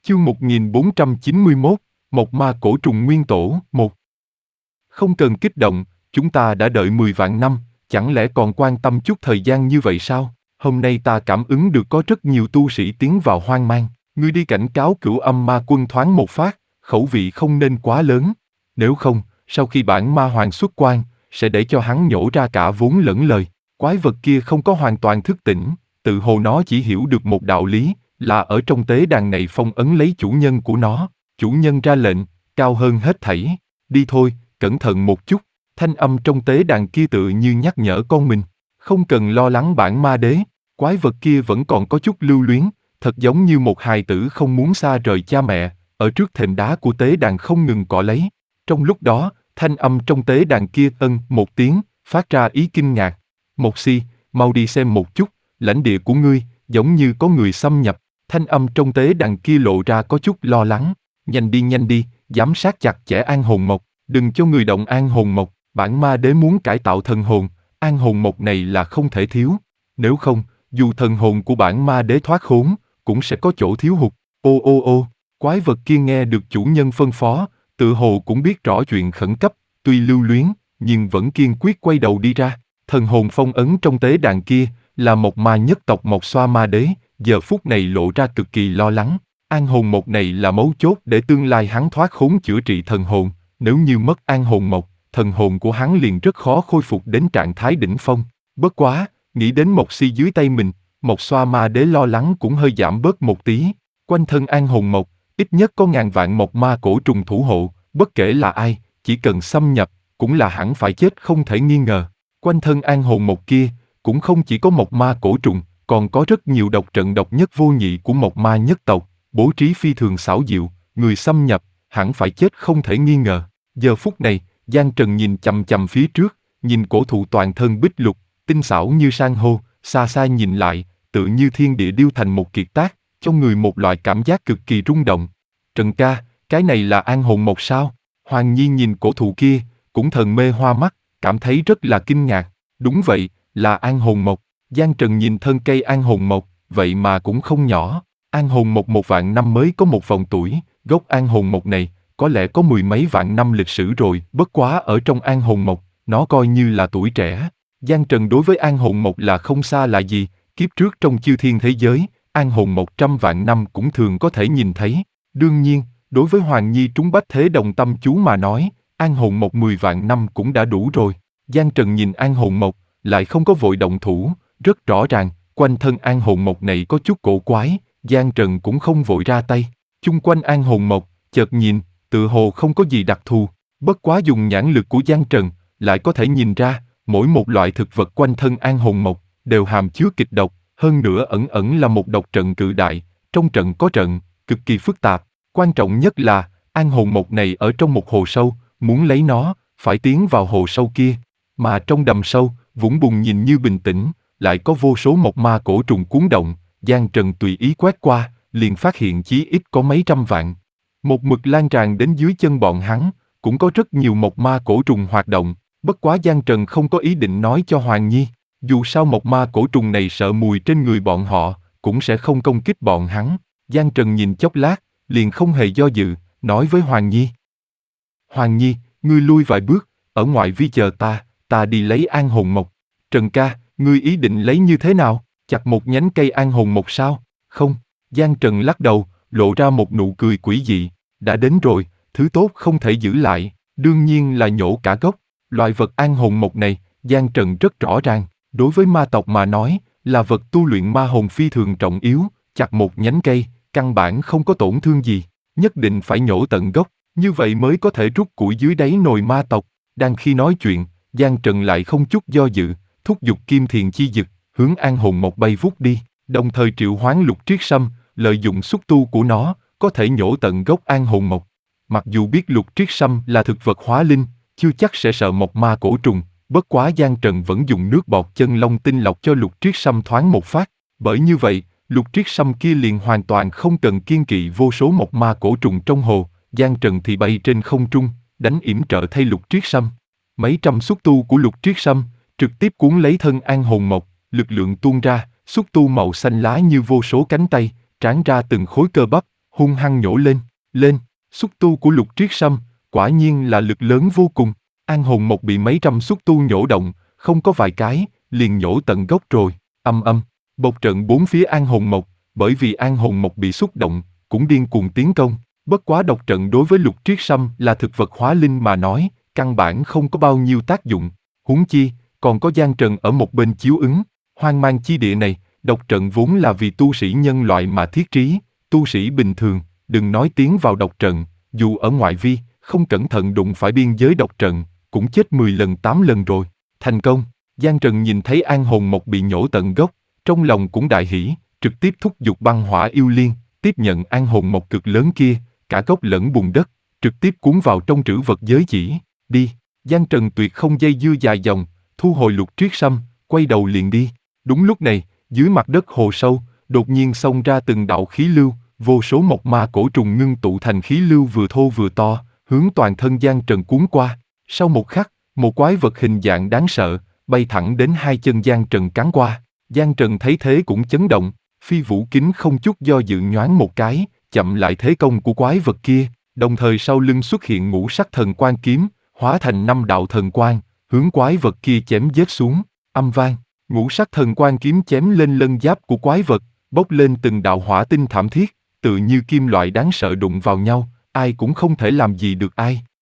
Chương 1491, Một ma cổ trùng nguyên tổ, 1. Không cần kích động, chúng ta đã đợi 10 vạn năm, chẳng lẽ còn quan tâm chút thời gian như vậy sao? Hôm nay ta cảm ứng được có rất nhiều tu sĩ tiến vào hoang mang, ngươi đi cảnh cáo Cửu Âm Ma Quân thoáng một phát, khẩu vị không nên quá lớn. Nếu không, sau khi bản ma hoàng xuất quan, sẽ để cho hắn nhổ ra cả vốn lẫn lời. Quái vật kia không có hoàn toàn thức tỉnh, tự hồ nó chỉ hiểu được một đạo lý, là ở trong tế đàn này phong ấn lấy chủ nhân của nó. Chủ nhân ra lệnh, cao hơn hết thảy. Đi thôi, cẩn thận một chút. Thanh âm trong tế đàn kia tự như nhắc nhở con mình. Không cần lo lắng bản ma đế. Quái vật kia vẫn còn có chút lưu luyến, thật giống như một hài tử không muốn xa rời cha mẹ, ở trước thềm đá của tế đàn không ngừng cọ lấy. Trong lúc đó, thanh âm trong tế đàn kia ân một tiếng, phát ra ý kinh ngạc. Một si, mau đi xem một chút, lãnh địa của ngươi, giống như có người xâm nhập. Thanh âm trong tế đàn kia lộ ra có chút lo lắng. Nhanh đi, giám sát chặt chẽ An Hồn Mộc, đừng cho người động An Hồn Mộc. Bản ma đế muốn cải tạo thần hồn, An Hồn Mộc này là không thể thiếu. Nếu không, dù thần hồn của bản ma đế thoát khốn, cũng sẽ có chỗ thiếu hụt. Ô, quái vật kia nghe được chủ nhân phân phó, tự hồ cũng biết rõ chuyện khẩn cấp, tuy lưu luyến, nhưng vẫn kiên quyết quay đầu đi ra. Thần hồn phong ấn trong tế đàn kia, là một ma nhất tộc Mộc Xoa Ma Đế, giờ phút này lộ ra cực kỳ lo lắng. An Hồn Mộc này là mấu chốt để tương lai hắn thoát khốn chữa trị thần hồn, nếu như mất An Hồn Mộc, thần hồn của hắn liền rất khó khôi phục đến trạng thái đỉnh phong. Bất quá, nghĩ đến Mộc Si dưới tay mình, Mộc Xoa Ma Đế lo lắng cũng hơi giảm bớt một tí. Quanh thân An Hồn Mộc, ít nhất có ngàn vạn mộc ma cổ trùng thủ hộ, bất kể là ai, chỉ cần xâm nhập, cũng là hẳn phải chết không thể nghi ngờ. Quanh thân An Hồn Mộc kia, cũng không chỉ có mộc ma cổ trùng, còn có rất nhiều độc trận độc nhất vô nhị của mộc ma nhất tộc, bố trí phi thường xảo diệu, người xâm nhập, hẳn phải chết không thể nghi ngờ. Giờ phút này, Giang Trần nhìn chằm chằm phía trước, nhìn cổ thụ toàn thân bích lục, tinh xảo như san hô, xa xa nhìn lại, tự như thiên địa điêu thành một kiệt tác, cho người một loại cảm giác cực kỳ rung động. Trần ca, cái này là An Hồn Mộc sao? Hoàng Nhi nhìn cổ thụ kia, cũng thần mê hoa mắt, cảm thấy rất là kinh ngạc. Đúng vậy, là An Hồn Mộc. Giang Trần nhìn thân cây An Hồn Mộc, vậy mà cũng không nhỏ. An Hồn Mộc 1 vạn năm mới có một vòng tuổi, gốc An Hồn Mộc này, có lẽ có 10 mấy vạn năm lịch sử rồi, bất quá ở trong An Hồn Mộc, nó coi như là tuổi trẻ. Giang Trần đối với An Hồn Mộc là không xa lạ gì, kiếp trước trong chư thiên thế giới, An Hồn 100 vạn năm cũng thường có thể nhìn thấy. Đương nhiên, đối với Hoàng Nhi trúng bách thế đồng tâm chú mà nói, An Hồn Mộc 10 vạn năm cũng đã đủ rồi. Giang Trần nhìn An Hồn Mộc, lại không có vội động thủ, rất rõ ràng, quanh thân An Hồn Mộc này có chút cổ quái, Giang Trần cũng không vội ra tay. Chung quanh An Hồn Mộc, chợt nhìn, tự hồ không có gì đặc thù, bất quá dùng nhãn lực của Giang Trần, lại có thể nhìn ra, mỗi một loại thực vật quanh thân An Hồn Mộc, đều hàm chứa kịch độc, hơn nữa ẩn ẩn là một độc trận cự đại, trong trận có trận, cực kỳ phức tạp. Quan trọng nhất là, An Hồn Mộc này ở trong một hồ sâu, muốn lấy nó, phải tiến vào hồ sâu kia. Mà trong đầm sâu, vũng bùn nhìn như bình tĩnh, lại có vô số mộc ma cổ trùng cuốn động. Giang Trần tùy ý quét qua, liền phát hiện chí ít có mấy trăm vạn. Một mực lan tràn đến dưới chân bọn hắn, cũng có rất nhiều mộc ma cổ trùng hoạt động. Bất quá Giang Trần không có ý định nói cho Hoàng Nhi. Dù sao mộc ma cổ trùng này sợ mùi trên người bọn họ, cũng sẽ không công kích bọn hắn. Giang Trần nhìn chốc lát, liền không hề do dự, nói với Hoàng Nhi. Hoàng Nhi, ngươi lui vài bước, ở ngoại vi chờ ta đi lấy An Hồn Mộc. Trần ca, ngươi ý định lấy như thế nào? Chặt một nhánh cây An Hồn Mộc sao? Không, Giang Trần lắc đầu, lộ ra một nụ cười quỷ dị. Đã đến rồi, thứ tốt không thể giữ lại, đương nhiên là nhổ cả gốc. Loại vật An Hồn Mộc này, Giang Trần rất rõ ràng, đối với ma tộc mà nói, là vật tu luyện ma hồn phi thường trọng yếu, chặt một nhánh cây, căn bản không có tổn thương gì, nhất định phải nhổ tận gốc, như vậy mới có thể rút củi dưới đáy nồi ma tộc. Đang khi nói chuyện, Giang Trần lại không chút do dự, thúc giục Kim Thiền Chi Dực, hướng An Hồn Mộc bay vút đi, đồng thời triệu hoán Lục Triết Sâm, lợi dụng xúc tu của nó, có thể nhổ tận gốc An Hồn Mộc. Mặc dù biết Lục Triết Sâm là thực vật hóa linh, chưa chắc sẽ sợ mộc ma cổ trùng, bất quá Giang Trần vẫn dùng nước bọt chân long tinh lọc cho Lục Triết Sâm thoáng một phát, bởi như vậy, Lục Triết Sâm kia liền hoàn toàn không cần kiêng kỵ vô số mộc ma cổ trùng trong hồ, Giang Trần thì bay trên không trung, đánh yểm trợ thay Lục Triết Sâm. Mấy trăm xúc tu của Lục Triết Sâm trực tiếp cuốn lấy thân An Hồn Mộc, lực lượng tuôn ra, xúc tu màu xanh lá như vô số cánh tay, tráng ra từng khối cơ bắp, hung hăng nhổ lên. Xúc tu của Lục Triết Sâm, quả nhiên là lực lớn vô cùng. An hồn mộc bị mấy trăm xúc tu nhổ động, không có vài cái, liền nhổ tận gốc rồi. Âm. Bột trận bốn phía An hồn mộc, bởi vì An hồn mộc bị xúc động, cũng điên cuồng tiến công. Bất quá độc trận đối với Lục Triết Sâm là thực vật hóa linh mà nói, căn bản không có bao nhiêu tác dụng. Huống chi, còn có Giang Trần ở một bên chiếu ứng. Hoang mang chi địa này, độc trận vốn là vì tu sĩ nhân loại mà thiết trí, tu sĩ bình thường, đừng nói tiến vào độc trận, dù ở ngoại vi, không cẩn thận đụng phải biên giới độc trận, cũng chết 10 lần 8 lần rồi. Thành công, Giang Trần nhìn thấy An hồn mộc bị nhổ tận gốc, trong lòng cũng đại hỉ, trực tiếp thúc giục băng hỏa yêu liên, tiếp nhận An hồn mộc cực lớn kia, cả gốc lẫn bùn đất, trực tiếp cuốn vào trong trữ vật giới chỉ. Đi, Giang Trần tuyệt không dây dưa dài dòng, thu hồi Lục Triết Sâm, quay đầu liền đi. Đúng lúc này, dưới mặt đất hồ sâu, đột nhiên xông ra từng đạo khí lưu, vô số mộc ma cổ trùng ngưng tụ thành khí lưu vừa thô vừa to, hướng toàn thân Giang Trần cuốn qua. Sau một khắc, một quái vật hình dạng đáng sợ, bay thẳng đến hai chân Giang Trần cắn qua. Giang Trần thấy thế cũng chấn động, phi vũ kính không chút do dự nhoáng một cái, chậm lại thế công của quái vật kia, đồng thời sau lưng xuất hiện ngũ sắc thần quang kiếm, hóa thành 5 đạo thần quang, hướng quái vật kia chém giết xuống. Âm vang, ngũ sắc thần quang kiếm chém lên lân giáp của quái vật, bốc lên từng đạo hỏa tinh thảm thiết, tự như kim loại đáng sợ đụng vào nhau, ai cũng không thể làm gì được ai.